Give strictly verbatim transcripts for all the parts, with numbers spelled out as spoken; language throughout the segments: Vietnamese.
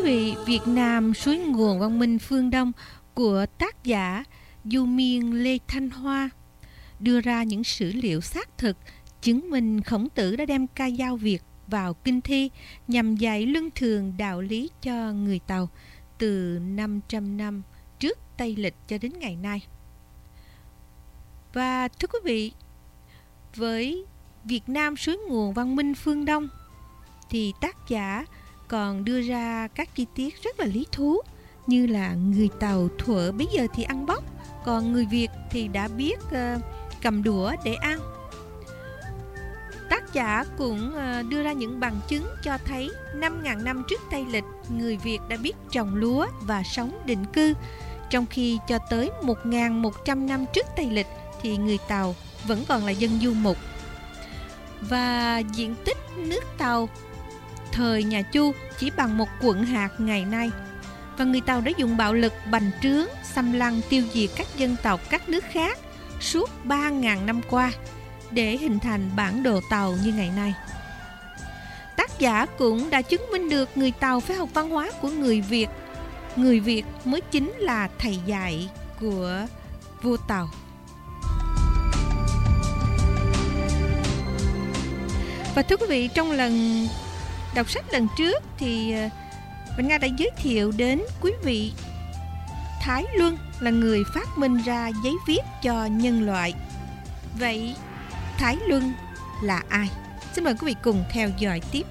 quý vị, Việt Nam suối nguồn văn minh phương Đông của tác giả Du Miên Lê Thanh Hoa đưa ra những sử liệu xác thực chứng minh Khổng Tử đã đem ca dao Việt vào kinh thi nhằm dạy luân thường đạo lý cho người Tàu từ năm trăm năm trước Tây Lịch cho đến ngày nay. Và thưa quý vị, với Việt Nam suối nguồn văn minh phương Đông thì tác giả còn đưa ra các chi tiết rất là lý thú, như là người Tàu thuở bấy giờ thì ăn bóc, còn người Việt thì đã biết uh, cầm đũa để ăn. Tác giả cũng uh, đưa ra những bằng chứng cho thấy năm nghìn năm trước Tây Lịch, người Việt đã biết trồng lúa và sống định cư, trong khi cho tới một nghìn một trăm năm trước Tây Lịch thì người Tàu vẫn còn là dân du mục. Và diện tích nước Tàu thời nhà Chu chỉ bằng một quận hạt ngày nay, và người Tàu đã dùng bạo lực bành trướng, xâm lăng, tiêu diệt các dân tộc các nước khác suốt ba nghìn năm qua để hình thành bản đồ Tàu như ngày nay. Tác giả cũng đã chứng minh được người Tàu phải học văn hóa của người Việt. Người Việt mới chính là thầy dạy của vua Tàu. Và thưa quý vị, trong lần đọc sách lần trước thì Bạch Nga đã giới thiệu đến quý vị Thái Luân là người phát minh ra giấy viết cho nhân loại. Vậy Thái Luân là ai? Xin mời quý vị cùng theo dõi tiếp.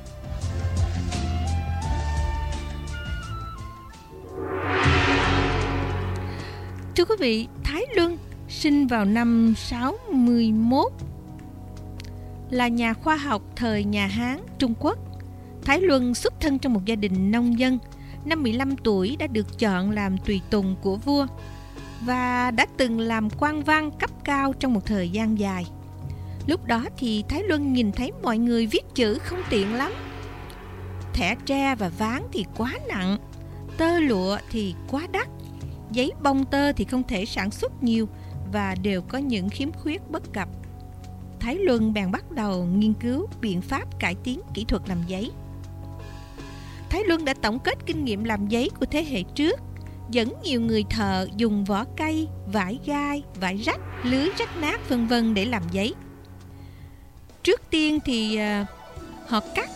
Thưa quý vị, Thái Luân sinh vào năm sáu mươi mốt, là nhà khoa học thời nhà Hán, Trung Quốc. Thái Luân xuất thân trong một gia đình nông dân. Năm mười lăm tuổi đã được chọn làm tùy tùng của vua và đã từng làm quan văn cấp cao trong một thời gian dài. Lúc đó thì Thái Luân nhìn thấy mọi người viết chữ không tiện lắm. Thẻ tre và ván thì quá nặng, tơ lụa thì quá đắt, giấy bông tơ thì không thể sản xuất nhiều và đều có những khiếm khuyết bất cập. Thái Luân bèn bắt đầu nghiên cứu biện pháp cải tiến kỹ thuật làm giấy. Thái Luân đã tổng kết kinh nghiệm làm giấy của thế hệ trước, dẫn nhiều người thợ dùng vỏ cây, vải gai, vải rách, lưới rách nát vân vân để làm giấy. Trước tiên thì uh, họ cắt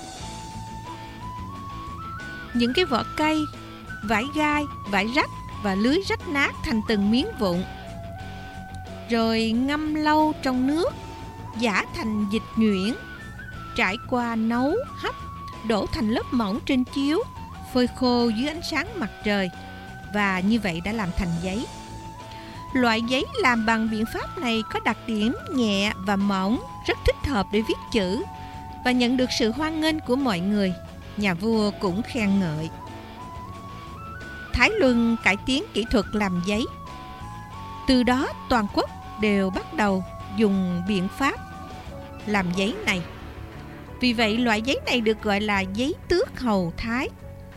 những cái vỏ cây, vải gai, vải rách và lưới rách nát thành từng miếng vụn, rồi ngâm lâu trong nước, giã thành dịch nhuyễn, trải qua nấu, hấp, đổ thành lớp mỏng trên chiếu, phơi khô dưới ánh sáng mặt trời, và như vậy đã làm thành giấy. Loại giấy làm bằng biện pháp này có đặc điểm nhẹ và mỏng, rất thích hợp để viết chữ và nhận được sự hoan nghênh của mọi người. Nhà vua cũng khen ngợi. Thái Luân cải tiến kỹ thuật làm giấy. Từ đó toàn quốc đều bắt đầu dùng biện pháp làm giấy này. Vì vậy loại giấy này được gọi là giấy tước hầu Thái.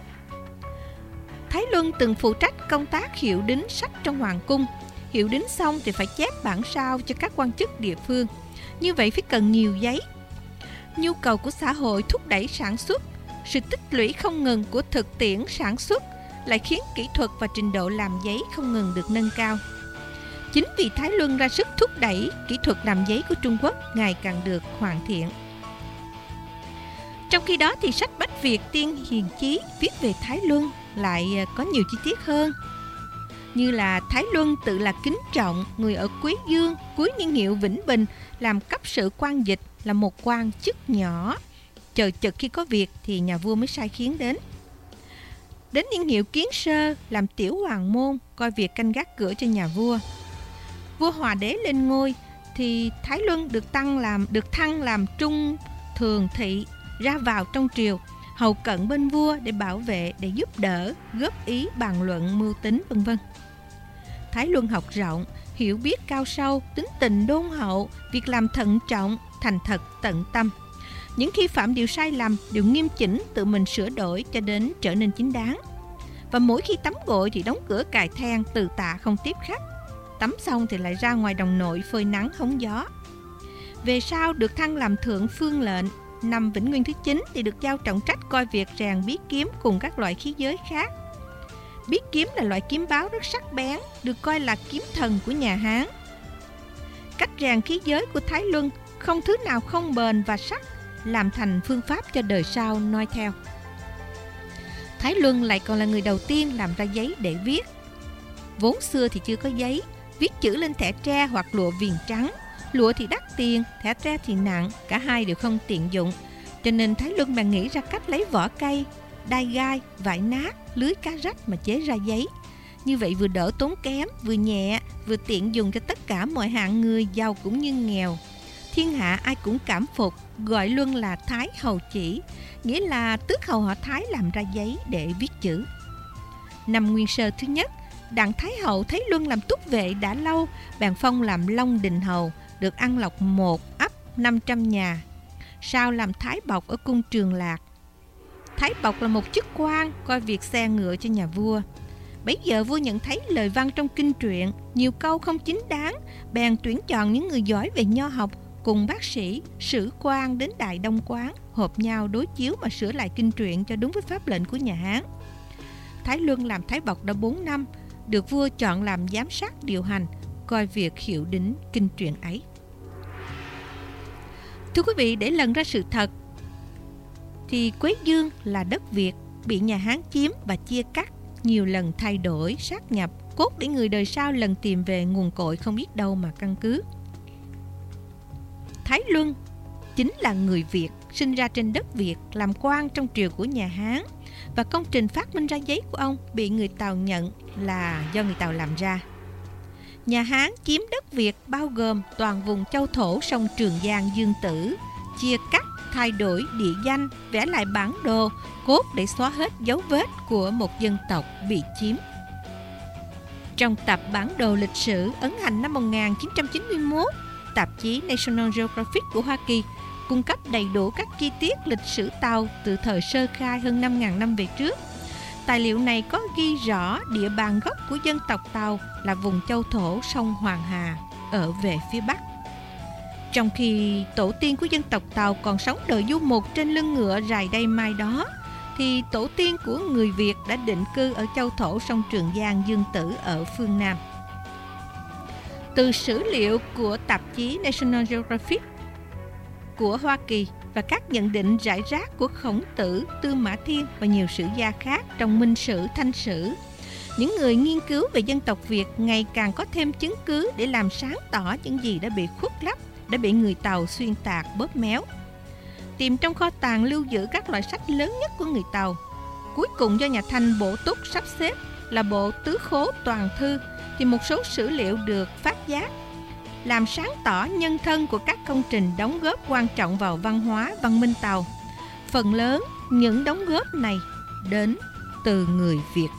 Thái Luân từng phụ trách công tác hiệu đính sách trong hoàng cung. Hiệu đính xong thì phải chép bản sao cho các quan chức địa phương. Như vậy phải cần nhiều giấy. Nhu cầu của xã hội thúc đẩy sản xuất. Sự tích lũy không ngừng của thực tiễn sản xuất lại khiến kỹ thuật và trình độ làm giấy không ngừng được nâng cao. Chính vì Thái Luân ra sức thúc đẩy, kỹ thuật làm giấy của Trung Quốc ngày càng được hoàn thiện. Trong khi đó thì sách Bách Việt Tiên Hiền Chí viết về Thái Luân lại có nhiều chi tiết hơn. Như là Thái Luân tự là kính trọng, người ở Quế Dương, cuối niên hiệu Vĩnh Bình, làm cấp sự quan dịch, là một quan chức nhỏ. Chờ chực khi có việc thì nhà vua mới sai khiến đến. Đến niên hiệu Kiến Sơ, làm tiểu hoàng môn, coi việc canh gác cửa cho nhà vua. Vua Hòa Đế lên ngôi thì Thái Luân được tăng làm được thăng làm trung thường thị, ra vào trong triều, hầu cận bên vua để bảo vệ, để giúp đỡ, góp ý, bàn luận, mưu tính vân vân. Thái Luân học rộng, hiểu biết cao sâu, tính tình đôn hậu, việc làm thận trọng, thành thật, tận tâm. Những khi phạm điều sai lầm đều nghiêm chỉnh, tự mình sửa đổi cho đến trở nên chính đáng. Và mỗi khi tắm gội thì đóng cửa cài then, từ tạ không tiếp khách. Tắm xong thì lại ra ngoài đồng nội phơi nắng hóng gió. Về sau được thăng làm thượng phương lệnh, năm Vĩnh Nguyên thứ chín thì được giao trọng trách coi việc rèn bí kiếm cùng các loại khí giới khác. Bí kiếm là loại kiếm báo rất sắc bén, được coi là kiếm thần của nhà Hán. Cách rèn khí giới của Thái Luân không thứ nào không bền và sắc, làm thành phương pháp cho đời sau noi theo. Thái Luân lại còn là người đầu tiên làm ra giấy để viết. Vốn xưa thì chưa có giấy, viết chữ lên thẻ tre hoặc lụa viền trắng. Lụa thì đắt tiền, thẻ tre thì nặng, cả hai đều không tiện dụng. Cho nên Thái Luân bèn nghĩ ra cách lấy vỏ cây, đai gai, vải nát, lưới cá rách mà chế ra giấy. Như vậy vừa đỡ tốn kém, vừa nhẹ, vừa tiện dùng cho tất cả mọi hạng người, giàu cũng như nghèo. Thiên hạ ai cũng cảm phục, gọi Luân là Thái Hầu Chỉ, nghĩa là tước hầu họ Thái làm ra giấy để viết chữ. Năm Nguyên Sơ thứ nhất, Đặng Thái Hậu thấy Luân làm túc vệ đã lâu, bèn phong làm Long Đình Hầu, được ăn lộc một ấp năm trăm nhà. Sau làm Thái Bộc ở cung Trường Lạc. Thái Bộc là một chức quan coi việc xe ngựa cho nhà vua. Bấy giờ vua nhận thấy lời văn trong kinh truyện nhiều câu không chính đáng, bèn tuyển chọn những người giỏi về nho học cùng bác sĩ, sử quan đến Đại Đông Quán, họp nhau đối chiếu mà sửa lại kinh truyện cho đúng với pháp lệnh của nhà Hán. Thái Luân làm Thái Bộc đã bốn năm, được vua chọn làm giám sát điều hành, coi việc hiệu đính kinh truyện ấy. Thưa quý vị, để lần ra sự thật thì Quế Dương là đất Việt bị nhà Hán chiếm và chia cắt, nhiều lần thay đổi, sát nhập, cốt để người đời sau lần tìm về nguồn cội không biết đâu mà căn cứ. Thái Luân chính là người Việt, sinh ra trên đất Việt, làm quan trong triều của nhà Hán, và công trình phát minh ra giấy của ông bị người Tàu nhận là do người Tàu làm ra. Nhà Hán chiếm đất Việt bao gồm toàn vùng châu thổ sông Trường Giang Dương Tử, chia cắt, thay đổi địa danh, vẽ lại bản đồ, cốt để xóa hết dấu vết của một dân tộc bị chiếm. Trong tập bản đồ lịch sử ấn hành năm một nghìn chín trăm chín mươi mốt, tạp chí National Geographic của Hoa Kỳ cung cấp đầy đủ các chi tiết lịch sử Tàu từ thời sơ khai hơn năm nghìn năm về trước. Tài liệu này có ghi rõ địa bàn gốc của dân tộc Tàu là vùng châu thổ sông Hoàng Hà ở về phía Bắc. Trong khi tổ tiên của dân tộc Tàu còn sống đời du mục trên lưng ngựa rày đây mai đó, thì tổ tiên của người Việt đã định cư ở châu thổ sông Trường Giang Dương Tử ở phương Nam. Từ sử liệu của tạp chí National Geographic của Hoa Kỳ và các nhận định rải rác của Khổng Tử, Tư Mã Thiên và nhiều sử gia khác trong Minh Sử, Thanh Sử, những người nghiên cứu về dân tộc Việt ngày càng có thêm chứng cứ để làm sáng tỏ những gì đã bị khuất lấp, đã bị người Tàu xuyên tạc bóp méo. Tìm trong kho tàng lưu giữ các loại sách lớn nhất của người Tàu, cuối cùng do nhà Thanh Bổ Túc sắp xếp là bộ Tứ Khố Toàn Thư, thì một số sử liệu được phát giác, làm sáng tỏ nhân thân của các công trình đóng góp quan trọng vào văn hóa, văn minh Tàu. Phần lớn những đóng góp này đến từ người Việt.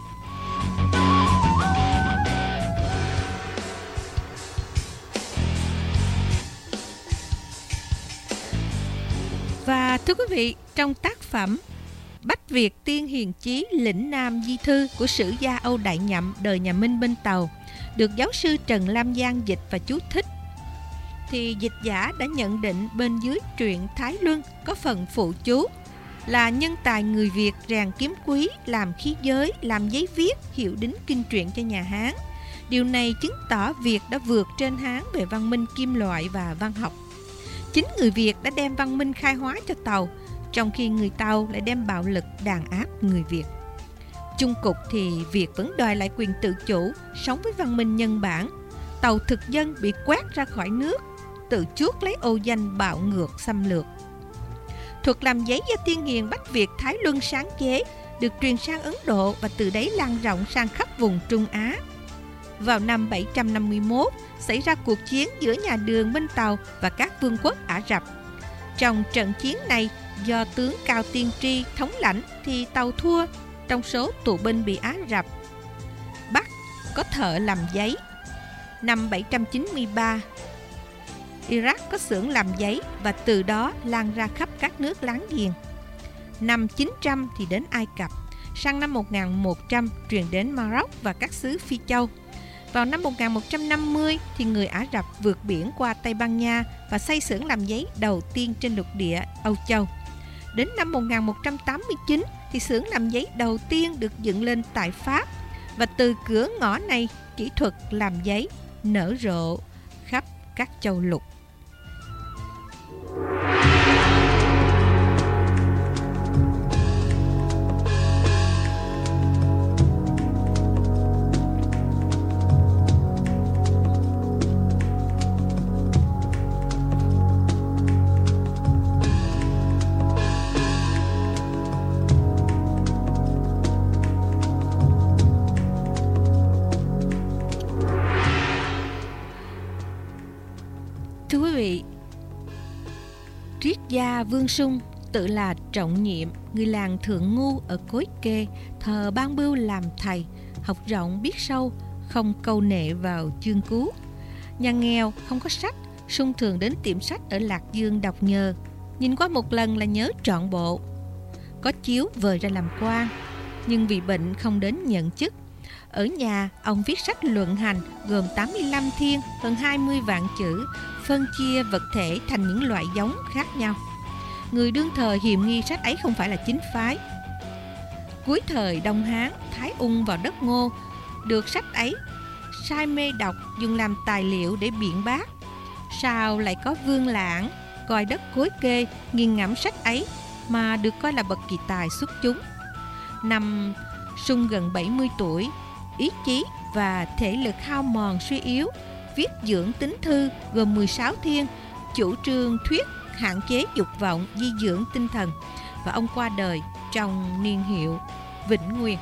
Và thưa quý vị, trong tác phẩm Bách Việt Tiên Hiền Chí Lĩnh Nam Di Thư của sử gia Âu Đại Nhậm đời nhà Minh bên Tàu, được giáo sư Trần Lam Giang dịch và chú thích, thì dịch giả đã nhận định bên dưới truyện Thái Luân có phần phụ chú là nhân tài người Việt rèn kiếm quý, làm khí giới, làm giấy viết, hiệu đính kinh truyện cho nhà Hán. Điều này chứng tỏ Việt đã vượt trên Hán về văn minh kim loại và văn học. Chính người Việt đã đem văn minh khai hóa cho Tàu, trong khi người Tàu lại đem bạo lực đàn áp người Việt. Chung cục thì Việt vẫn đòi lại quyền tự chủ, sống với văn minh nhân bản. Tàu thực dân bị quét ra khỏi nước, tự chuốc lấy ô danh bạo ngược xâm lược. Thuật làm giấy do tiên hiền Bách Việt Thái Luân sáng chế được truyền sang Ấn Độ và từ đấy lan rộng sang khắp vùng Trung Á. Vào năm bảy trăm năm mươi mốt, xảy ra cuộc chiến giữa nhà Đường bên Tàu và các vương quốc Ả Rập. Trong trận chiến này, do tướng Cao Tiên Tri thống lãnh thì Tàu thua. Trong số tù binh bị Ả Rập bắt có thợ làm giấy. Năm bảy trăm chín mươi ba, Iraq có xưởng làm giấy và từ đó lan ra khắp các nước láng giềng. Năm chín trăm thì đến Ai Cập, sang năm một nghìn một trăm truyền đến Maroc và các xứ Phi Châu. Vào năm một nghìn một trăm năm mươi thì người Ả Rập vượt biển qua Tây Ban Nha và xây xưởng làm giấy đầu tiên trên lục địa Âu Châu. Đến năm một nghìn một trăm tám mươi chín thì xưởng làm giấy đầu tiên được dựng lên tại Pháp, và từ cửa ngõ này, kỹ thuật làm giấy nở rộ khắp các châu lục. Thưa quý vị, triết gia Vương Sung tự là Trọng Nhiệm, người làng Thượng Ngu ở Cối Kê, thờ Ban Bưu làm thầy, học rộng biết sâu, không câu nệ vào chương cú. Nhà nghèo không có sách, Sung thường đến tiệm sách ở Lạc Dương đọc nhờ, nhìn qua một lần là nhớ trọn bộ. Có chiếu vời ra làm quan, nhưng vì bệnh không đến nhận chức. Ở nhà, ông viết sách luận hành gồm tám mươi lăm thiên, hơn hai mươi vạn chữ, phân chia vật thể thành những loại giống khác nhau. Người đương thời hiềm nghi sách ấy không phải là chính phái. Cuối thời Đông Hán, Thái Ung vào đất Ngô, được sách ấy say mê đọc, dùng làm tài liệu để biện bác. Sau lại có Vương Lãng coi đất Cối Kê, nghiền ngẫm sách ấy mà được coi là bậc kỳ tài xuất chúng. Năm Sung gần bảy mươi tuổi, ý chí và thể lực hao mòn suy yếu, viết dưỡng tính thư gồm mười sáu thiên, chủ trương thuyết hạn chế dục vọng, di dưỡng tinh thần, và ông qua đời trong niên hiệu Vĩnh Nguyên.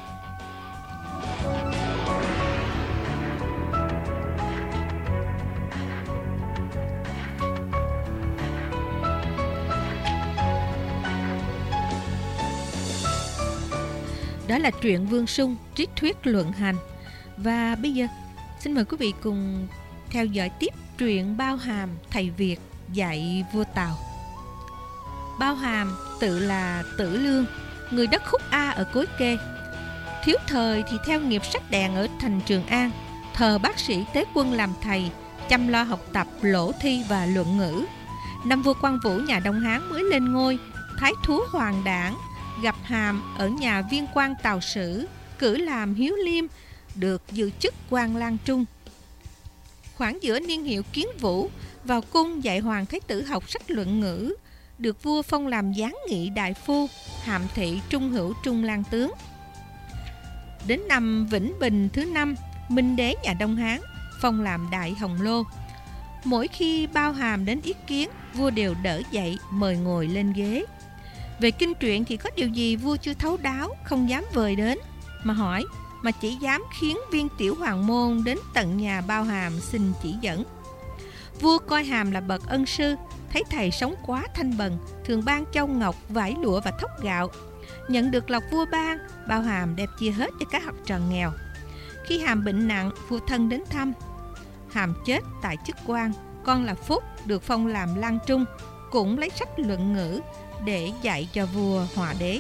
Đó là truyện Vương Sung, triết thuyết luận hành. Và bây giờ xin mời quý vị cùng theo dõi tiếp truyện Bao Hàm, thầy Việt dạy vua Tàu. Bao Hàm tự là Tử Lương, người đất Khúc A ở Cối Kê. Thiếu thời thì theo nghiệp sách đèn ở thành Trường An, thờ bác sĩ Tế Quân làm thầy, chăm lo học tập lỗ thi và luận ngữ. Năm vua Quang Vũ nhà Đông Hán mới lên ngôi, thái thú Hoàng Đảng gặp Hàm ở nhà viên quan Tào Sử, cử làm hiếu liêm, được giữ chức quan lang trung. Khoảng giữa niên hiệu Kiến Vũ, vào cung dạy Hoàng Thái tử học sách luận ngữ, được vua phong làm giáng nghị đại phu, hàm thị trung hữu trung lang tướng. Đến năm Vĩnh Bình thứ năm, Minh đế nhà Đông Hán phong làm đại hồng lô. Mỗi khi Bao Hàm đến ý kiến, vua đều đỡ dậy mời ngồi lên ghế. Về kinh truyện thì có điều gì vua chưa thấu đáo, không dám vời đến mà hỏi, mà chỉ dám khiến viên tiểu hoàng môn đến tận nhà Bao Hàm xin chỉ dẫn. Vua coi Hàm là bậc ân sư, thấy thầy sống quá thanh bần, thường ban châu ngọc, vải lụa và thóc gạo. Nhận được lộc vua ban, Bao Hàm đem chia hết cho các học trò nghèo. Khi Hàm bệnh nặng, vua thân đến thăm. Hàm chết tại chức quan, con là Phúc được phong làm lang trung, cũng lấy sách luận ngữ để dạy cho vua Họa đế.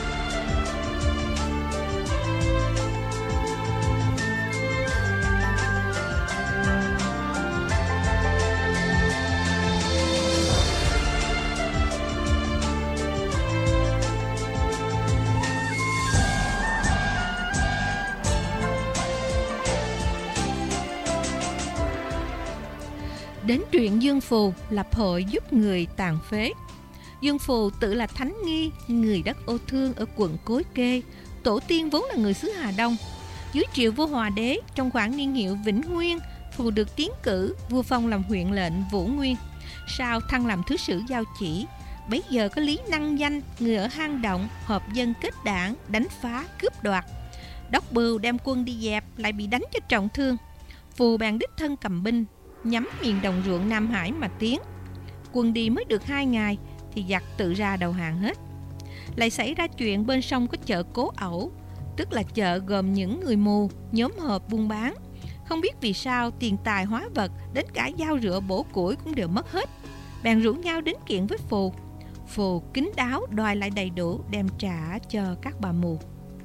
Đến truyện Dương Phù, lập hội giúp người tàn phế. Dương Phù tự là Thánh Nghi, người đất Ô Thương ở quận Cối Kê, tổ tiên vốn là người xứ Hà Đông. Dưới triều vua Hòa đế, trong khoảng niên hiệu Vĩnh Nguyên, Phù được tiến cử, vua phong làm huyện lệnh Vũ Nguyên, sau thăng làm thứ sử Giao Chỉ. Bấy giờ có Lý Năng Danh, người ở hang động, hợp dân kết đảng, đánh phá, cướp đoạt. Đốc Bưu đem quân đi dẹp, lại bị đánh cho trọng thương. Phù bèn đích thân cầm binh, nhắm miền đồng ruộng Nam Hải mà tiến. Quân đi mới được hai ngày thì giặc tự ra đầu hàng hết. Lại xảy ra chuyện bên sông có chợ Cố Ẩu, tức là chợ gồm những người mù nhóm họp buôn bán. Không biết vì sao tiền tài hóa vật, đến cả dao rửa bổ củi cũng đều mất hết. Bèn rủ nhau đến kiện với Phù. Phù kín đáo đòi lại đầy đủ, đem trả cho các bà mù.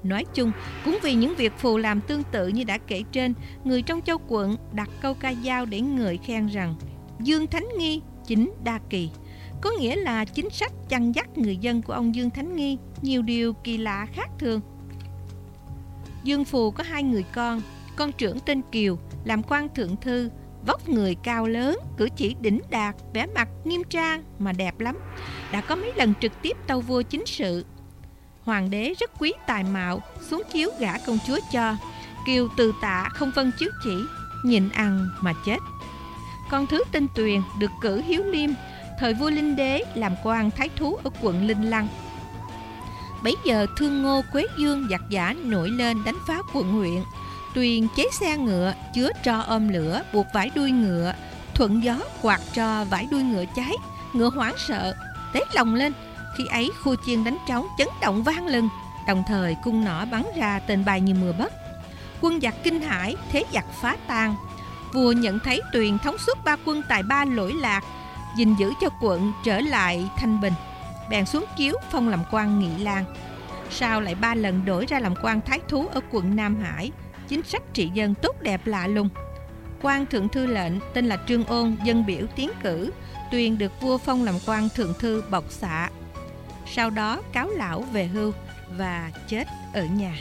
Nói chung, cũng vì những việc phù làm tương tự như đã kể trên, người trong châu Quận đặt câu ca dao để ngợi khen rằng Dương Thánh Nghi chính đa kỳ, có nghĩa là chính sách chăn dắt người dân của ông Dương Thánh Nghi nhiều điều kỳ lạ khác thường. Dương Phù có hai người con, con trưởng tên Kiều, làm quan thượng thư, vóc người cao lớn, cử chỉ đỉnh đạt, vẻ mặt nghiêm trang mà đẹp lắm, đã có mấy lần trực tiếp tâu vua chính sự. Hoàng đế rất quý tài mạo, xuống chiếu gả công chúa cho. Kiều từ tạ không vâng chiếu chỉ, nhịn ăn mà chết. Con thứ tên Tuyền được cử hiếu liêm, thời vua Linh Đế làm quan thái thú ở quận Linh Lăng. Bấy giờ Thương Ngô Quế Dương giặc giả nổi lên đánh phá quận huyện. Tuyền chế xe ngựa chứa tro ôm lửa, buộc vải đuôi ngựa, thuận gió quạt tro vải đuôi ngựa cháy. Ngựa hoảng sợ tế lòng lên. Khi ấy khu chiên đánh trống chấn động vang lừng, đồng thời cung nỏ bắn ra tên bay như mưa bất. Quân giặc kinh hãi, thế giặc phá tan. Vua nhận thấy Tuyền thống suốt ba quân tài ba lỗi lạc, gìn giữ cho quận trở lại thanh bình, bèn xuống chiếu phong làm quan Nghị Lang. Sau lại ba lần đổi ra làm quan thái thú ở quận Nam Hải, chính sách trị dân tốt đẹp lạ lùng. Quan thượng thư lệnh tên là Trương Ôn dân biểu tiến cử, Tuyền được vua phong làm quan thượng thư bộc xạ. Sau đó cáo lão về hưu và chết ở nhà.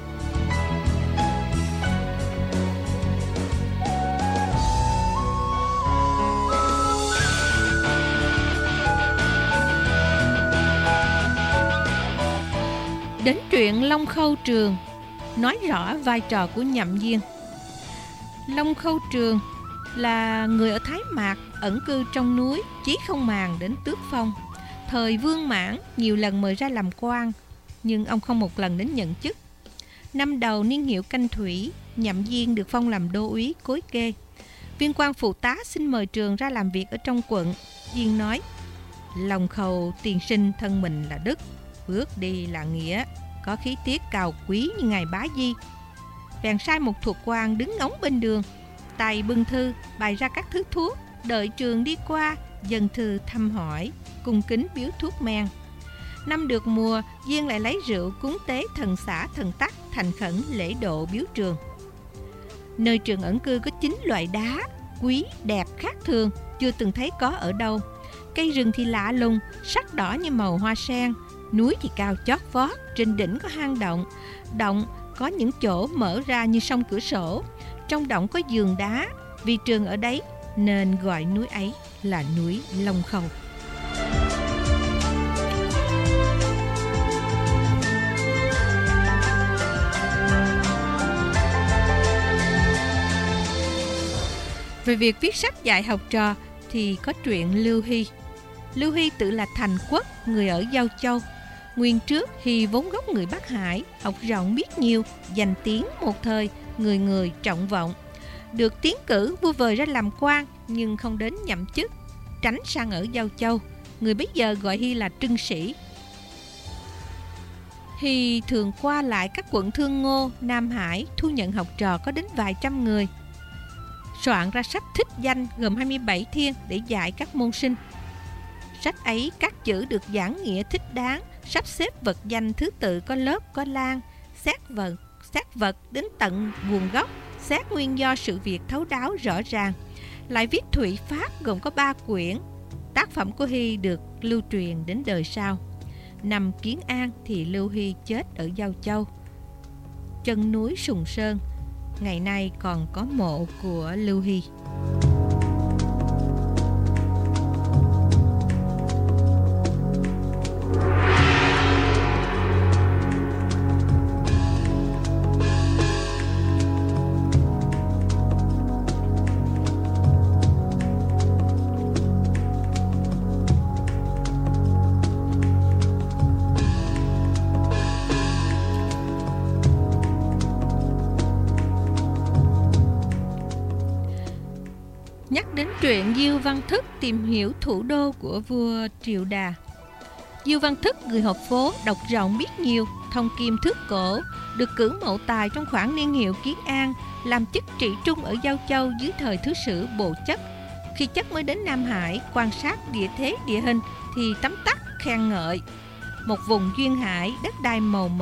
Đến truyện Long Khâu Trường, nói rõ vai trò của Nhậm Diên. Long Khâu Trường là người ở Thái Mạc, ẩn cư trong núi, chí không màng đến tước phong. Thời Vương Mãn nhiều lần mời ra làm quan, nhưng ông không một lần đến nhận chức. Năm đầu niên hiệu Canh Thủy, Nhậm Diên được phong làm đô úy Cối Kê. Viên quan phụ tá xin mời Trường ra làm việc ở trong quận. Diên nói: Long Khâu tiền sinh thân mình là đức, bước đi là nghĩa, có khí tiết cao quý như ngài Bá Di. Bèn sai một thuộc quan đứng ngóng bên đường, tay bưng thư bày ra các thứ thuốc, đợi Trường đi qua dâng thư thăm hỏi, cung kính biếu thuốc men. Năm được mùa, Diên lại lấy rượu cúng tế thần xã thần tắc, thành khẩn lễ độ biếu Trường. Nơi Trường ẩn cư có chín loại đá quý đẹp khác thường, chưa từng thấy có ở đâu. Cây rừng thì lạ lùng, sắc đỏ như màu hoa sen. Núi thì cao chót vót, trên đỉnh có hang động. Động có những chỗ mở ra như song cửa sổ. Trong động có giường đá. Vì Trường ở đấy nên gọi núi ấy là núi Long Khâu. Về việc viết sách dạy học trò thì có truyện Lưu Hy. Lưu Hy tự là Thành Quốc, người ở Giao Châu. Nguyên trước Hy vốn gốc người Bắc Hải, học rộng biết nhiều, danh tiếng một thời, người người trọng vọng. Được tiến cử vua vời ra làm quan, nhưng không đến nhậm chức, tránh sang ở Giao Châu. Người bấy giờ gọi Hy là Trưng Sĩ. Hy thường qua lại các quận Thương Ngô, Nam Hải, thu nhận học trò có đến vài trăm người. Soạn ra sách thích danh gồm hai mươi bảy thiên để dạy các môn sinh. Sách ấy các chữ được giảng nghĩa thích đáng, sắp xếp vật danh thứ tự có lớp có lan, xét vật, xét vật đến tận nguồn gốc, xét nguyên do sự việc thấu đáo rõ ràng. Lại viết thụy pháp gồm có ba quyển. Tác phẩm của Hy được lưu truyền đến đời sau. Năm Kiến An thì Lưu Hy chết ở Giao Châu. Chân núi Sùng Sơn, ngày nay còn có mộ của Lưu Hy. Nhắc đến truyện Diêu Văn Thức tìm hiểu thủ đô của vua Triệu Đà. Diêu Văn Thức, người học phố, đọc rộng biết nhiều, thông kim thước cổ, được cử mậu tài trong khoảng niên hiệu Kiến An, làm chức trị trung ở Giao Châu dưới thời thứ sử Bộ Chất. Khi Chất mới đến Nam Hải, quan sát địa thế địa hình thì tấm tắc khen ngợi. Một vùng duyên hải, đất đai màu mỡ,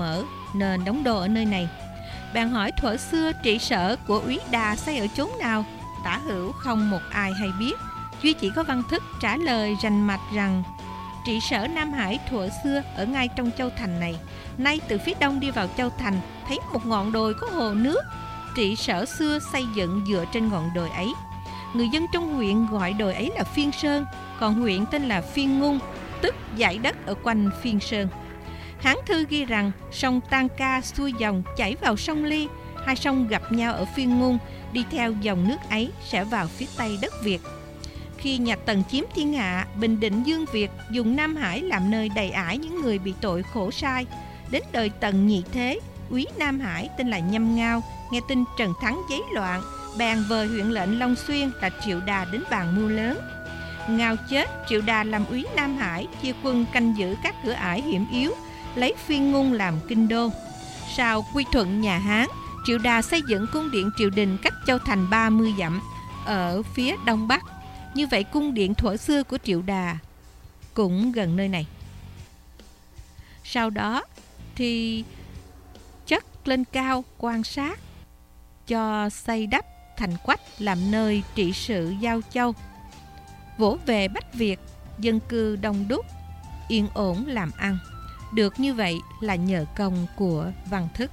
nên đóng đô ở nơi này. Bạn hỏi thuở xưa trị sở của Úy Đà xây ở chốn nào, tả hữu không một ai hay biết, duy chỉ có Văn Thức trả lời rành mạch rằng trị sở Nam Hải thuở xưa ở ngay trong châu thành này. Nay từ phía đông đi vào châu thành, thấy một ngọn đồi có hồ nước. Trị sở xưa xây dựng dựa trên ngọn đồi ấy. Người dân trong huyện gọi đồi ấy là Phiên Sơn, còn huyện tên là Phiên Ngung, tức dải đất ở quanh Phiên Sơn. Hán thư ghi rằng sông Tan Ca xuôi dòng chảy vào sông Ly, hai sông gặp nhau ở Phiên Ngung, đi theo dòng nước ấy sẽ vào phía tây đất Việt. Khi nhà Tần chiếm thiên hạ, bình định Dương Việt, dùng Nam Hải làm nơi đầy ải những người bị tội khổ sai. Đến đời Tần Nhị Thế, úy Nam Hải tên là Nhâm Ngao, nghe tin Trần Thắng giấy loạn, bèn vời huyện lệnh Long Xuyên là Triệu Đà đến bàn mưu lớn. Ngao chết, Triệu Đà làm úy Nam Hải, chia quân canh giữ các cửa ải hiểm yếu, lấy Phiên Ngung làm kinh đô. Sau quy thuận nhà Hán, Triệu Đà xây dựng cung điện triều đình cách châu thành ba mươi dặm ở phía đông bắc. Như vậy cung điện thuở xưa của Triệu Đà cũng gần nơi này. Sau đó thì chất lên cao quan sát, cho xây đắp thành quách làm nơi trị sự giao châu. Vỗ về Bách Việt, dân cư đông đúc, yên ổn làm ăn. Được như vậy là nhờ công của Văn Thức.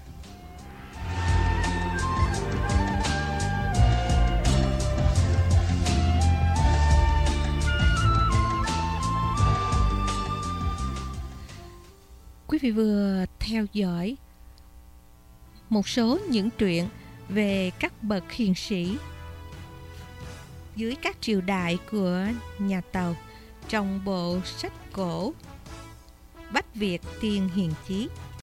Quý vị vừa theo dõi một số những truyện về các bậc hiền sĩ dưới các triều đại của nhà Tàu trong bộ sách cổ Bách Việt Tiên Hiền Chí.